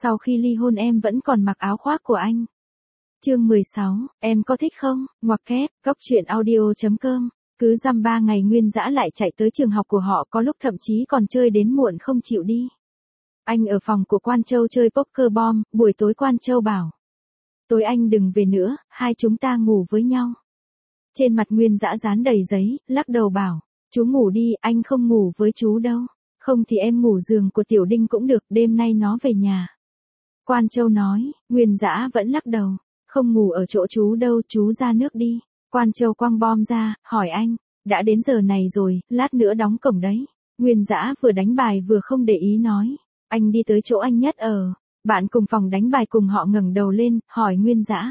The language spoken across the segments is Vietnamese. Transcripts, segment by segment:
Sau khi ly hôn em vẫn còn mặc áo khoác của anh. Chương 16, em có thích không? Ngoặc kép, góc truyện audio.com. Cứ dăm 3 ngày Nguyên Dã lại chạy tới trường học của họ, có lúc thậm chí còn chơi đến muộn không chịu đi. Anh ở phòng của Quan Châu chơi poker bom, buổi tối Quan Châu bảo. Tối anh đừng về nữa, hai chúng ta ngủ với nhau. Trên mặt Nguyên Dã dán đầy giấy, lắc đầu bảo. Chú ngủ đi, anh không ngủ với chú đâu. Không thì em ngủ giường của Tiểu Đinh cũng được, đêm nay nó về nhà. Quan Châu nói, Nguyên Dã vẫn lắc đầu. Không ngủ ở chỗ chú đâu, chú ra nước đi. Quan Châu quăng bom ra, hỏi anh. Đã đến giờ này rồi, lát nữa đóng cổng đấy. Nguyên Dã vừa đánh bài vừa không để ý nói. Anh đi tới chỗ anh Nhất ở. Bạn cùng phòng đánh bài cùng họ ngẩng đầu lên, hỏi Nguyên Dã.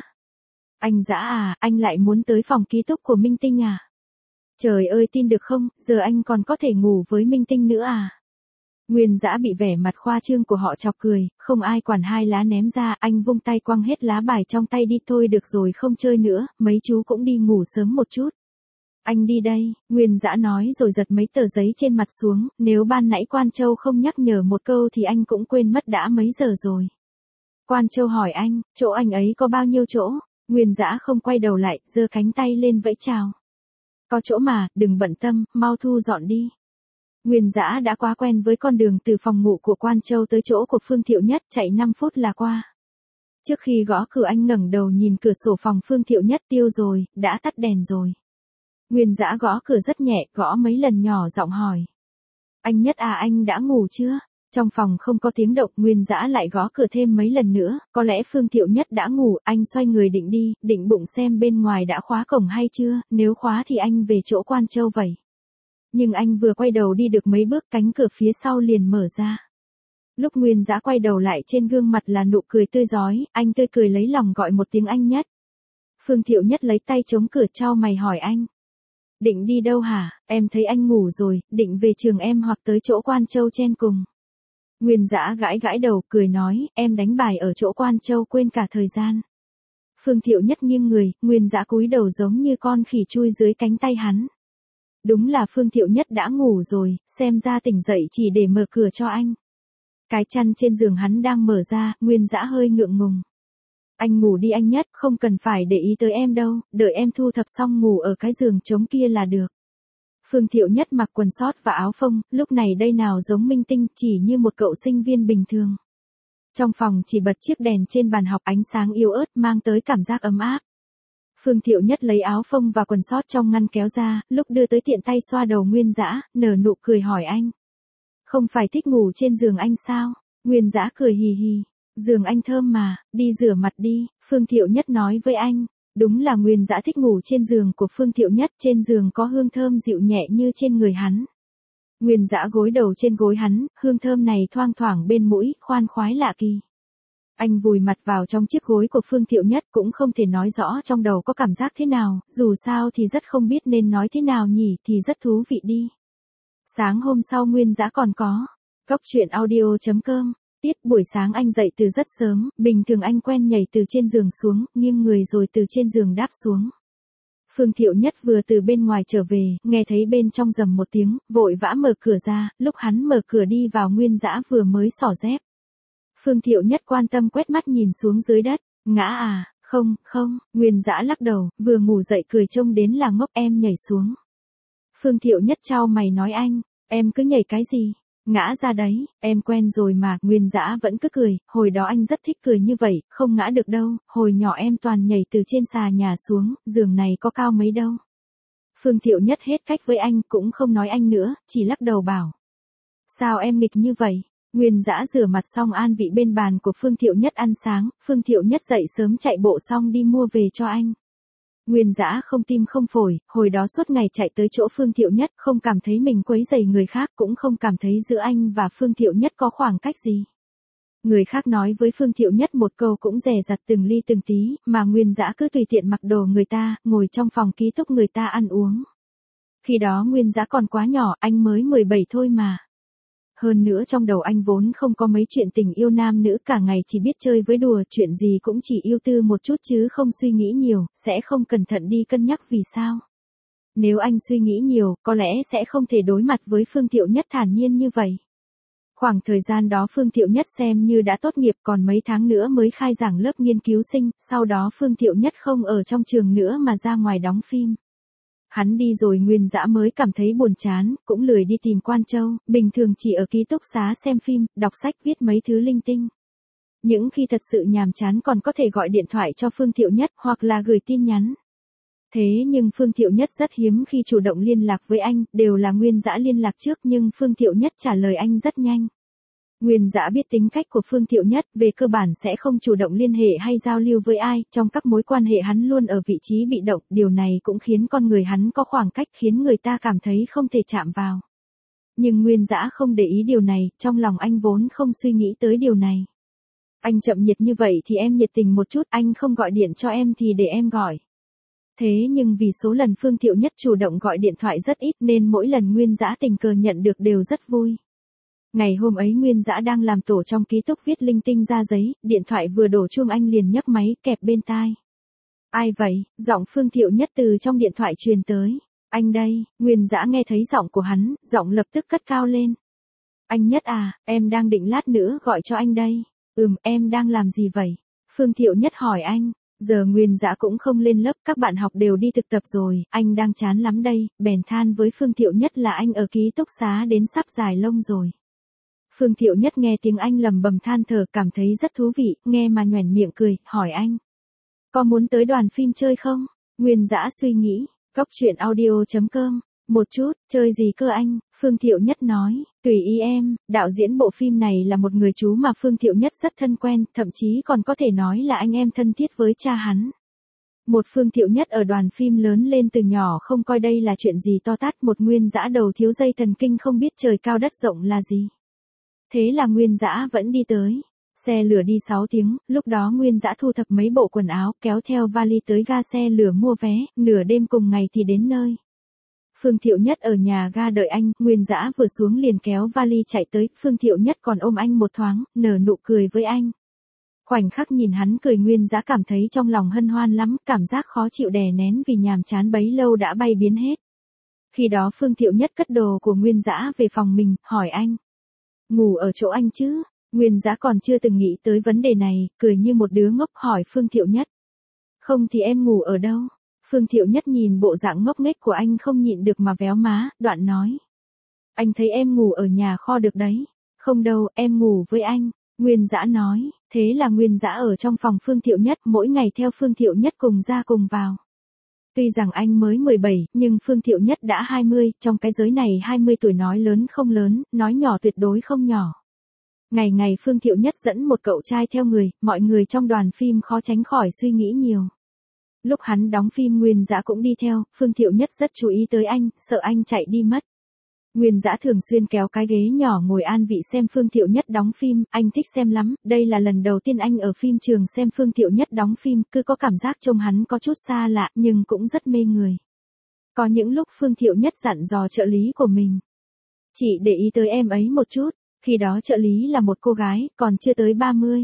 Anh Dã à, anh lại muốn tới phòng ký túc của Minh Tinh à? Trời ơi tin được không, giờ anh còn có thể ngủ với Minh Tinh nữa à? Nguyên Dã bị vẻ mặt khoa trương của họ chọc cười, không ai quản hai lá ném ra, anh vung tay quăng hết lá bài trong tay đi. Thôi được rồi, không chơi nữa, mấy chú cũng đi ngủ sớm một chút. Anh đi đây, Nguyên Dã nói rồi giật mấy tờ giấy trên mặt xuống, nếu ban nãy Quan Châu không nhắc nhở một câu thì anh cũng quên mất đã mấy giờ rồi. Quan Châu hỏi anh, chỗ anh ấy có bao nhiêu chỗ? Nguyên Dã không quay đầu lại, giơ cánh tay lên vẫy chào. Có chỗ mà, đừng bận tâm, mau thu dọn đi. Nguyên Dã đã quá quen với con đường từ phòng ngủ của Quan Châu tới chỗ của Phương Thiệu Nhất, chạy 5 phút là qua. Trước khi gõ cửa anh ngẩng đầu nhìn cửa sổ phòng Phương Thiệu Nhất. Tiêu rồi, đã tắt đèn rồi. Nguyên Dã gõ cửa rất nhẹ, gõ mấy lần nhỏ giọng hỏi. Anh Nhất à, anh đã ngủ chưa? Trong phòng không có tiếng động, Nguyên Dã lại gõ cửa thêm mấy lần nữa, có lẽ Phương Thiệu Nhất đã ngủ. Anh xoay người định đi, định bụng xem bên ngoài đã khóa cổng hay chưa, nếu khóa thì anh về chỗ Quan Châu vậy. Nhưng anh vừa quay đầu đi được mấy bước, cánh cửa phía sau liền mở ra. Lúc Nguyên Dã quay đầu lại, trên gương mặt là nụ cười tươi rói, anh tươi cười lấy lòng gọi một tiếng anh Nhất. Phương Thiệu Nhất lấy tay chống cửa chau mày hỏi anh. Định đi đâu hả? Em thấy anh ngủ rồi, định về trường em hoặc tới chỗ Quan Châu chen cùng. Nguyên Dã gãi gãi đầu, cười nói, em đánh bài ở chỗ Quan Châu quên cả thời gian. Phương Thiệu Nhất nghiêng người, Nguyên Dã cúi đầu giống như con khỉ chui dưới cánh tay hắn. Đúng là Phương Thiệu Nhất đã ngủ rồi, xem ra tỉnh dậy chỉ để mở cửa cho anh. Cái chăn trên giường hắn đang mở ra, Nguyên Dã hơi ngượng ngùng. Anh ngủ đi anh Nhất, không cần phải để ý tới em đâu, đợi em thu thập xong ngủ ở cái giường trống kia là được. Phương Thiệu Nhất mặc quần sót và áo phông, lúc này đây nào giống Minh Tinh, chỉ như một cậu sinh viên bình thường. Trong phòng chỉ bật chiếc đèn trên bàn học, ánh sáng yếu ớt mang tới cảm giác ấm áp. Phương Thiệu Nhất lấy áo phông và quần sót trong ngăn kéo ra, lúc đưa tới tiện tay xoa đầu Nguyên Dã, nở nụ cười hỏi anh. Không phải thích ngủ trên giường anh sao? Nguyên Dã cười hì hì. Giường anh thơm mà, đi rửa mặt đi, Phương Thiệu Nhất nói với anh. Đúng là Nguyên Dã thích ngủ trên giường của Phương Thiệu Nhất, trên giường có hương thơm dịu nhẹ như trên người hắn. Nguyên Dã gối đầu trên gối hắn, hương thơm này thoang thoảng bên mũi, khoan khoái lạ kỳ. Anh vùi mặt vào trong chiếc gối của Phương Thiệu Nhất, cũng không thể nói rõ trong đầu có cảm giác thế nào, dù sao thì rất không biết nên nói thế nào nhỉ, thì rất thú vị đi. Sáng hôm sau Nguyên Dã còn có góc truyện audio.com. Tiết buổi sáng anh dậy từ rất sớm, bình thường anh quen nhảy từ trên giường xuống, nghiêng người rồi từ trên giường đáp xuống. Phương Thiệu Nhất vừa từ bên ngoài trở về, nghe thấy bên trong rầm một tiếng, vội vã mở cửa ra, lúc hắn mở cửa đi vào Nguyên Dã vừa mới xỏ dép. Phương Thiệu Nhất quan tâm quét mắt nhìn xuống dưới đất, ngã à, không, Nguyên Dã lắc đầu, vừa ngủ dậy cười trông đến là ngốc, em nhảy xuống. Phương Thiệu Nhất chau mày nói anh, em cứ nhảy cái gì? Ngã ra đấy, em quen rồi mà. Nguyên Dã vẫn cứ cười, hồi đó anh rất thích cười như vậy, không ngã được đâu, hồi nhỏ em toàn nhảy từ trên xà nhà xuống, giường này có cao mấy đâu. Phương Thiệu Nhất hết cách với anh, cũng không nói anh nữa, chỉ lắc đầu bảo. Sao em nghịch như vậy? Nguyên Dã rửa mặt xong an vị bên bàn của Phương Thiệu Nhất ăn sáng, Phương Thiệu Nhất dậy sớm chạy bộ xong đi mua về cho anh. Nguyên Dã không tim không phổi, hồi đó suốt ngày chạy tới chỗ Phương Thiệu Nhất, không cảm thấy mình quấy rầy người khác, cũng không cảm thấy giữa anh và Phương Thiệu Nhất có khoảng cách gì. Người khác nói với Phương Thiệu Nhất một câu cũng dè dặt từng ly từng tí, mà Nguyên Dã cứ tùy tiện mặc đồ người ta, ngồi trong phòng ký túc người ta ăn uống. Khi đó Nguyên Dã còn quá nhỏ, anh mới 17 thôi mà. Hơn nữa trong đầu anh vốn không có mấy chuyện tình yêu nam nữ, cả ngày chỉ biết chơi với đùa, chuyện gì cũng chỉ ưu tư một chút chứ không suy nghĩ nhiều, sẽ không cẩn thận đi cân nhắc vì sao. Nếu anh suy nghĩ nhiều, có lẽ sẽ không thể đối mặt với Phương Thiệu Nhất thản nhiên như vậy. Khoảng thời gian đó Phương Thiệu Nhất xem như đã tốt nghiệp, còn mấy tháng nữa mới khai giảng lớp nghiên cứu sinh, sau đó Phương Thiệu Nhất không ở trong trường nữa mà ra ngoài đóng phim. Hắn đi rồi Nguyên Dã mới cảm thấy buồn chán, cũng lười đi tìm Quan Châu, bình thường chỉ ở ký túc xá xem phim, đọc sách, viết mấy thứ linh tinh. Những khi thật sự nhàm chán còn có thể gọi điện thoại cho Phương Thiệu Nhất hoặc là gửi tin nhắn. Thế nhưng Phương Thiệu Nhất rất hiếm khi chủ động liên lạc với anh, đều là Nguyên Dã liên lạc trước nhưng Phương Thiệu Nhất trả lời anh rất nhanh. Nguyên Dã biết tính cách của Phương Thiệu Nhất, về cơ bản sẽ không chủ động liên hệ hay giao lưu với ai, trong các mối quan hệ hắn luôn ở vị trí bị động, điều này cũng khiến con người hắn có khoảng cách, khiến người ta cảm thấy không thể chạm vào. Nhưng Nguyên Dã không để ý điều này, trong lòng anh vốn không suy nghĩ tới điều này. Anh chậm nhiệt như vậy thì em nhiệt tình một chút, anh không gọi điện cho em thì để em gọi. Thế nhưng vì số lần Phương Thiệu Nhất chủ động gọi điện thoại rất ít nên mỗi lần Nguyên Dã tình cờ nhận được đều rất vui. Ngày hôm ấy Nguyên Dã đang làm tổ trong ký túc viết linh tinh ra giấy, điện thoại vừa đổ chuông anh liền nhấc máy, kẹp bên tai. Ai vậy? Giọng Phương Thiệu Nhất từ trong điện thoại truyền tới. Anh đây. Nguyên Dã nghe thấy giọng của hắn, giọng lập tức cất cao lên. Anh Nhất à, em đang định lát nữa gọi cho anh đây. Em đang làm gì vậy? Phương Thiệu Nhất hỏi anh. Giờ Nguyên Dã cũng không lên lớp, các bạn học đều đi thực tập rồi, anh đang chán lắm đây, bèn than với Phương Thiệu Nhất là anh ở ký túc xá đến sắp dài lông rồi. Phương Thiệu Nhất nghe tiếng anh lầm bầm than thở, cảm thấy rất thú vị, nghe mà nhoẻn miệng cười, hỏi anh. Có muốn tới đoàn phim chơi không? Nguyên Dã suy nghĩ, coctruyện.audio.com. Một chút, chơi gì cơ anh? Phương Thiệu Nhất nói, tùy ý em, đạo diễn bộ phim này là một người chú mà Phương Thiệu Nhất rất thân quen, thậm chí còn có thể nói là anh em thân thiết với cha hắn. Một Phương Thiệu Nhất ở đoàn phim lớn lên từ nhỏ không coi đây là chuyện gì to tát, một Nguyên Dã đầu thiếu dây thần kinh không biết trời cao đất rộng là gì. Thế là Nguyên Dã vẫn đi tới. Xe lửa đi 6 tiếng, lúc đó Nguyên Dã thu thập mấy bộ quần áo, kéo theo vali tới ga xe lửa mua vé, nửa đêm cùng ngày thì đến nơi. Phương Thiệu Nhất ở nhà ga đợi anh, Nguyên Dã vừa xuống liền kéo vali chạy tới, Phương Thiệu Nhất còn ôm anh một thoáng, nở nụ cười với anh. Khoảnh khắc nhìn hắn cười Nguyên Dã cảm thấy trong lòng hân hoan lắm, cảm giác khó chịu đè nén vì nhàm chán bấy lâu đã bay biến hết. Khi đó Phương Thiệu Nhất cất đồ của Nguyên Dã về phòng mình, hỏi anh. Ngủ ở chỗ anh chứ? Nguyên Dã còn chưa từng nghĩ tới vấn đề này, cười như một đứa ngốc hỏi Phương Thiệu Nhất. Không thì em ngủ ở đâu? Phương Thiệu Nhất nhìn bộ dạng ngốc nghếch của anh không nhịn được mà véo má, đoạn nói. Anh thấy em ngủ ở nhà kho được đấy. Không đâu, em ngủ với anh. Nguyên Dã nói, thế là Nguyên Dã ở trong phòng Phương Thiệu Nhất, mỗi ngày theo Phương Thiệu Nhất cùng ra cùng vào. Tuy rằng anh mới 17, nhưng Phương Thiệu Nhất đã 20, trong cái giới này 20 tuổi nói lớn không lớn, nói nhỏ tuyệt đối không nhỏ. Ngày ngày Phương Thiệu Nhất dẫn một cậu trai theo người, mọi người trong đoàn phim khó tránh khỏi suy nghĩ nhiều. Lúc hắn đóng phim Nguyên Dã cũng đi theo, Phương Thiệu Nhất rất chú ý tới anh, sợ anh chạy đi mất. Nguyên Dã thường xuyên kéo cái ghế nhỏ ngồi an vị xem Phương Thiệu Nhất đóng phim, anh thích xem lắm, đây là lần đầu tiên anh ở phim trường xem Phương Thiệu Nhất đóng phim, cứ có cảm giác trông hắn có chút xa lạ nhưng cũng rất mê người. Có những lúc Phương Thiệu Nhất dặn dò trợ lý của mình. Chị để ý tới em ấy một chút, khi đó trợ lý là một cô gái, còn chưa tới 30.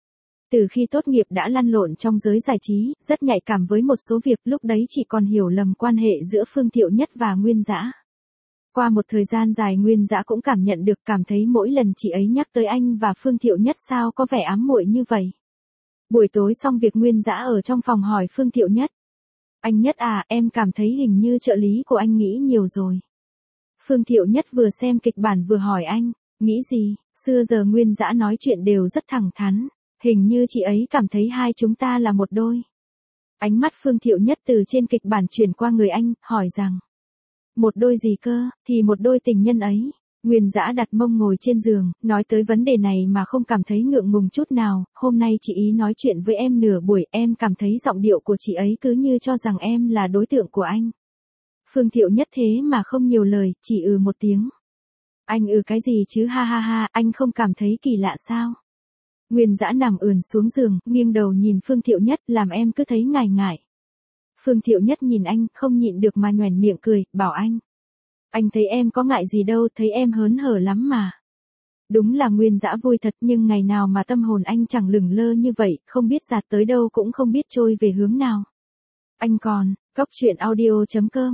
Từ khi tốt nghiệp đã lăn lộn trong giới giải trí, rất nhạy cảm với một số việc, lúc đấy chỉ còn hiểu lầm quan hệ giữa Phương Thiệu Nhất và Nguyên Dã. Qua một thời gian dài Nguyên Dã cũng cảm nhận được, cảm thấy mỗi lần chị ấy nhắc tới anh và Phương Thiệu Nhất sao có vẻ ám muội như vậy. Buổi tối xong việc Nguyên Dã ở trong phòng hỏi Phương Thiệu Nhất. Anh Nhất à, em cảm thấy hình như trợ lý của anh nghĩ nhiều rồi. Phương Thiệu Nhất vừa xem kịch bản vừa hỏi anh, nghĩ gì? Xưa giờ Nguyên Dã nói chuyện đều rất thẳng thắn. Hình như chị ấy cảm thấy hai chúng ta là một đôi. Ánh mắt Phương Thiệu Nhất từ trên kịch bản chuyển qua người anh, hỏi rằng. Một đôi gì cơ, thì một đôi tình nhân ấy. Nguyên Dã đặt mông ngồi trên giường, nói tới vấn đề này mà không cảm thấy ngượng ngùng chút nào. Hôm nay chị ý nói chuyện với em nửa buổi, em cảm thấy giọng điệu của chị ấy cứ như cho rằng em là đối tượng của anh. Phương Thiệu Nhất thế mà không nhiều lời, chỉ một tiếng. Anh cái gì chứ, ha ha ha, anh không cảm thấy kỳ lạ sao? Nguyên Dã nằm ườn xuống giường, nghiêng đầu nhìn Phương Thiệu Nhất, làm em cứ thấy ngại ngại. Phương Thiệu Nhất nhìn anh, không nhịn được mà nhoẻn miệng cười, bảo anh. Anh thấy em có ngại gì đâu, thấy em hớn hở lắm mà. Đúng là Nguyên Dã vui thật, nhưng ngày nào mà tâm hồn anh chẳng lửng lơ như vậy, không biết dạt tới đâu cũng không biết trôi về hướng nào. Anh còn, coctruyện.audio.com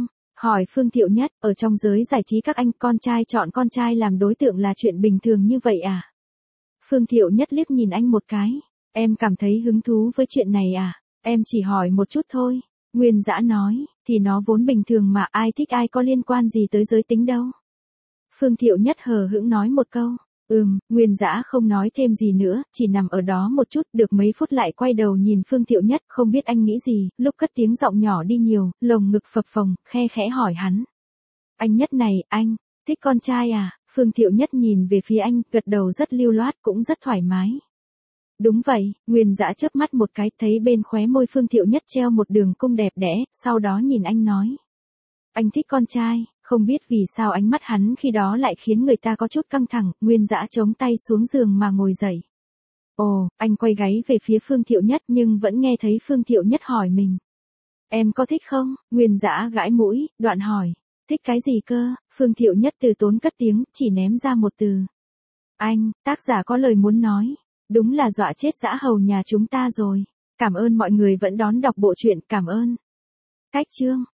Hỏi Phương Thiệu Nhất, ở trong giới giải trí các anh con trai chọn con trai làm đối tượng là chuyện bình thường như vậy à? Phương Thiệu Nhất liếc nhìn anh một cái. Em cảm thấy hứng thú với chuyện này à? Em chỉ hỏi một chút thôi. Nguyên Dã nói, thì nó vốn bình thường mà, ai thích ai có liên quan gì tới giới tính đâu. Phương Thiệu Nhất hờ hững nói một câu. Nguyên Dã không nói thêm gì nữa, chỉ nằm ở đó một chút, được mấy phút lại quay đầu nhìn Phương Thiệu Nhất, không biết anh nghĩ gì, lúc cất tiếng giọng nhỏ đi nhiều, lồng ngực phập phồng, khe khẽ hỏi hắn. Anh Nhất này, anh, thích con trai à? Phương Thiệu Nhất nhìn về phía anh, gật đầu rất lưu loát, cũng rất thoải mái. Đúng vậy, Nguyên Dã chớp mắt một cái, thấy bên khóe môi Phương Thiệu Nhất treo một đường cong đẹp đẽ, sau đó nhìn anh nói. Anh thích con trai, không biết vì sao ánh mắt hắn khi đó lại khiến người ta có chút căng thẳng, Nguyên Dã chống tay xuống giường mà ngồi dậy. Ồ, anh quay gáy về phía Phương Thiệu Nhất nhưng vẫn nghe thấy Phương Thiệu Nhất hỏi mình. Em có thích không? Nguyên Dã gãi mũi, đoạn hỏi. Thích cái gì cơ? Phương Thiệu Nhất từ tốn cất tiếng, chỉ ném ra một từ. Anh, tác giả có lời muốn nói. Đúng là dọa chết dã hầu nhà chúng ta rồi. Cảm ơn mọi người vẫn đón đọc bộ truyện, cảm ơn. Cách chương.